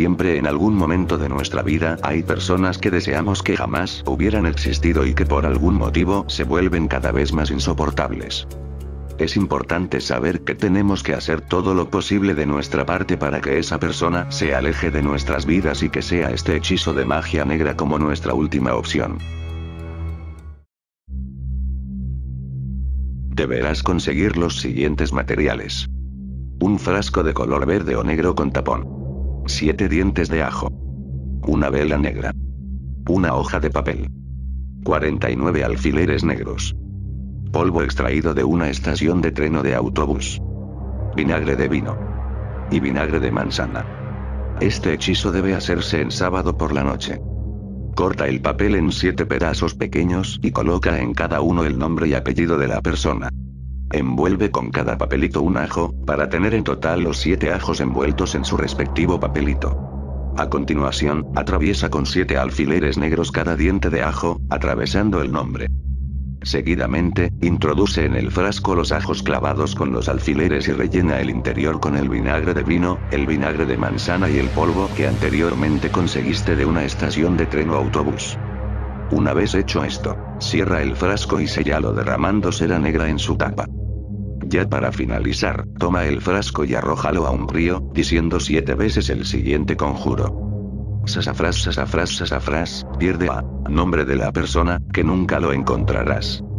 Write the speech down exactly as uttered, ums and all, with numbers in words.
Siempre en algún momento de nuestra vida hay personas que deseamos que jamás hubieran existido y que por algún motivo se vuelven cada vez más insoportables. Es importante saber que tenemos que hacer todo lo posible de nuestra parte para que esa persona se aleje de nuestras vidas y que sea este hechizo de magia negra como nuestra última opción. Deberás conseguir los siguientes materiales. Un frasco de color verde o negro con tapón. Siete dientes de ajo. Una vela negra. Una hoja de papel. cuarenta y nueve alfileres negros. Polvo extraído de una estación de tren o de autobús. Vinagre de vino. Y vinagre de manzana. Este hechizo debe hacerse en sábado por la noche. Corta el papel en siete pedazos pequeños y coloca en cada uno el nombre y apellido de la persona. Envuelve con cada papelito un ajo, para tener en total los siete ajos envueltos en su respectivo papelito. A continuación, atraviesa con siete alfileres negros cada diente de ajo, atravesando el nombre. Seguidamente, introduce en el frasco los ajos clavados con los alfileres y rellena el interior con el vinagre de vino, el vinagre de manzana y el polvo que anteriormente conseguiste de una estación de tren o autobús. Una vez hecho esto, cierra el frasco y séllalo derramando cera negra en su tapa. Ya para finalizar, toma el frasco y arrójalo a un río, diciendo siete veces el siguiente conjuro. Sasafrás, sasafrás, sasafrás, pierde a nombre de la persona, que nunca lo encontrarás.